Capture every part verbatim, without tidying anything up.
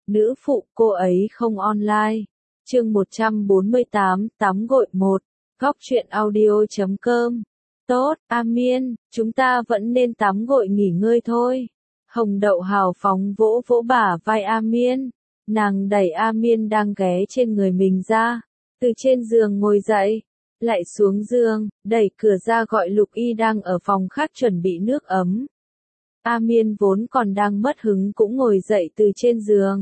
Nữ phụ cô ấy không online. Chương một trăm bốn mươi tám, tắm gội một. Góc truyện audio chấm com. Tốt, A Miên, chúng ta vẫn nên tắm gội nghỉ ngơi thôi. Hồng Đậu hào phóng vỗ vỗ bả vai A Miên. Nàng đẩy A Miên đang ghé trên người mình ra. Từ trên giường ngồi dậy. Lại xuống giường, đẩy cửa ra gọi Lục Y đang ở phòng khác chuẩn bị nước ấm. A Miên vốn còn đang mất hứng cũng ngồi dậy từ trên giường.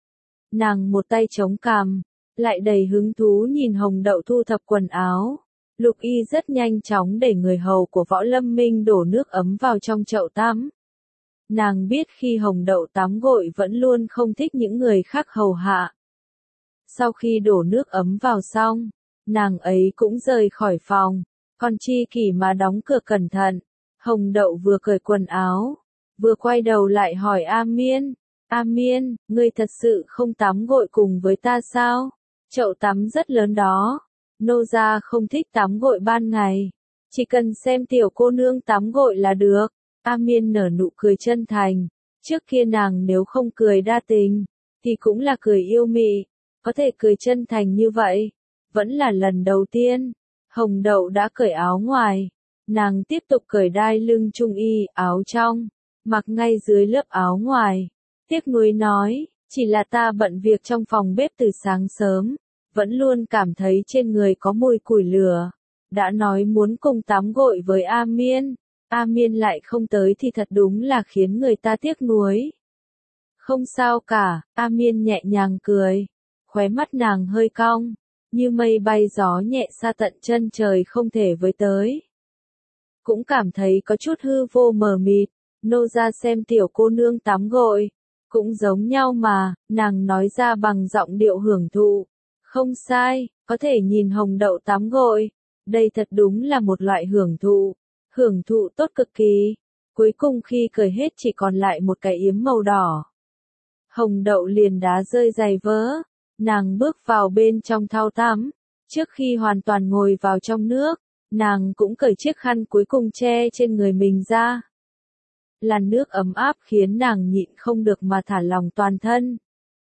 Nàng một tay chống cằm, lại đầy hứng thú nhìn Hồng Đậu thu thập quần áo. Lục Y rất nhanh chóng để người hầu của Võ Lâm Minh đổ nước ấm vào trong chậu tắm. Nàng biết khi Hồng Đậu tắm gội vẫn luôn không thích những người khác hầu hạ. Sau khi đổ nước ấm vào xong, nàng ấy cũng rời khỏi phòng, còn Chi Kỷ mà đóng cửa cẩn thận. Hồng Đậu vừa cởi quần áo, vừa quay đầu lại hỏi A Miên, A Miên, ngươi thật sự không tắm gội cùng với ta sao? Chậu tắm rất lớn đó. Nô gia không thích tắm gội ban ngày, chỉ cần xem tiểu cô nương tắm gội là được. A Miên nở nụ cười chân thành, trước kia nàng nếu không cười đa tình, thì cũng là cười yêu mị, có thể cười chân thành như vậy, vẫn là lần đầu tiên. Hồng Đậu đã cởi áo ngoài, nàng tiếp tục cởi đai lưng trung y, áo trong, mặc ngay dưới lớp áo ngoài. Tiếc nuối nói, chỉ là ta bận việc trong phòng bếp từ sáng sớm, vẫn luôn cảm thấy trên người có mùi củi lửa. Đã nói muốn cùng tắm gội với A Miên, A Miên lại không tới thì thật đúng là khiến người ta tiếc nuối. Không sao cả, A Miên nhẹ nhàng cười, khóe mắt nàng hơi cong, như mây bay gió nhẹ xa tận chân trời không thể với tới. Cũng cảm thấy có chút hư vô mờ mịt, nô ra xem tiểu cô nương tắm gội, cũng giống nhau mà, nàng nói ra bằng giọng điệu hưởng thụ. Không sai, có thể nhìn Hồng Đậu tắm gội, đây thật đúng là một loại hưởng thụ, hưởng thụ tốt cực kỳ. Cuối cùng khi cởi hết chỉ còn lại một cái yếm màu đỏ. Hồng Đậu liền đá rơi giày vớ, nàng bước vào bên trong thau tắm, trước khi hoàn toàn ngồi vào trong nước, nàng cũng cởi chiếc khăn cuối cùng che trên người mình ra. Làn nước ấm áp khiến nàng nhịn không được mà thả lỏng toàn thân.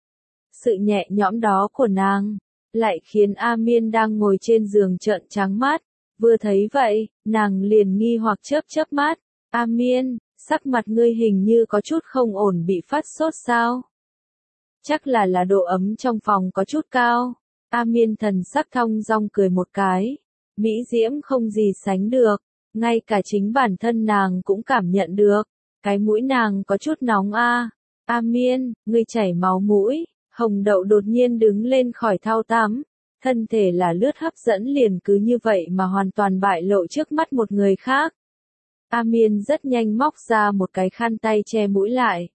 Sự nhẹ nhõm đó của nàng lại khiến A Miên đang ngồi trên giường trợn trắng mắt, vừa thấy vậy, nàng liền nghi hoặc chớp chớp mắt, A Miên, sắc mặt ngươi hình như có chút không ổn, bị phát sốt sao? Chắc là là độ ấm trong phòng có chút cao. A Miên thần sắc thong dong cười một cái, mỹ diễm không gì sánh được, ngay cả chính bản thân nàng cũng cảm nhận được, cái mũi nàng có chút nóng a. A Miên, ngươi chảy máu mũi. Hồng Đậu đột nhiên đứng lên khỏi thau tắm, thân thể là lướt hấp dẫn liền cứ như vậy mà hoàn toàn bại lộ trước mắt một người khác. A Miên rất nhanh móc ra một cái khăn tay che mũi lại.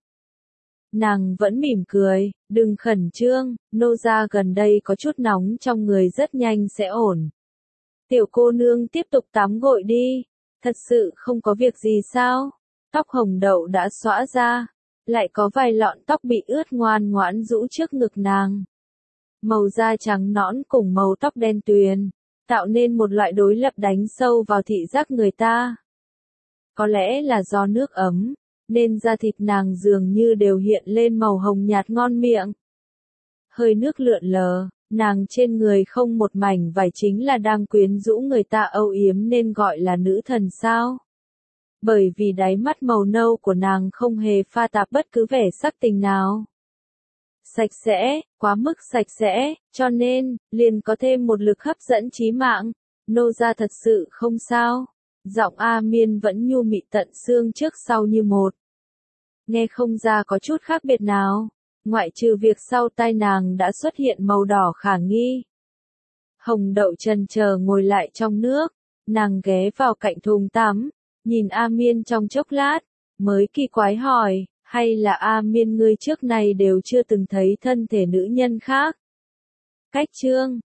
Nàng vẫn mỉm cười, đừng khẩn trương, nô gia gần đây có chút nóng trong người rất nhanh sẽ ổn. Tiểu cô nương tiếp tục tắm gội đi, thật sự không có việc gì sao? Tóc Hồng Đậu đã xõa ra, lại có vài lọn tóc bị ướt ngoan ngoãn rũ trước ngực nàng. Màu da trắng nõn cùng màu tóc đen tuyền, tạo nên một loại đối lập đánh sâu vào thị giác người ta. Có lẽ là do nước ấm, nên da thịt nàng dường như đều hiện lên màu hồng nhạt ngon miệng. Hơi nước lượn lờ, nàng trên người không một mảnh vải chính là đang quyến rũ người ta âu yếm nên gọi là nữ thần sao. Bởi vì đáy mắt màu nâu của nàng không hề pha tạp bất cứ vẻ sắc tình nào. Sạch sẽ, quá mức sạch sẽ, cho nên, liền có thêm một lực hấp dẫn chí mạng. Nô gia thật sự không sao. Giọng A Miên vẫn nhu mị tận xương trước sau như một. Nghe không ra có chút khác biệt nào, ngoại trừ việc sau tai nàng đã xuất hiện màu đỏ khả nghi. Hồng Đậu chần chờ ngồi lại trong nước, nàng ghé vào cạnh thùng tắm, nhìn A Miên trong chốc lát, mới kỳ quái hỏi, hay là A Miên ngươi trước này đều chưa từng thấy thân thể nữ nhân khác? Cách chương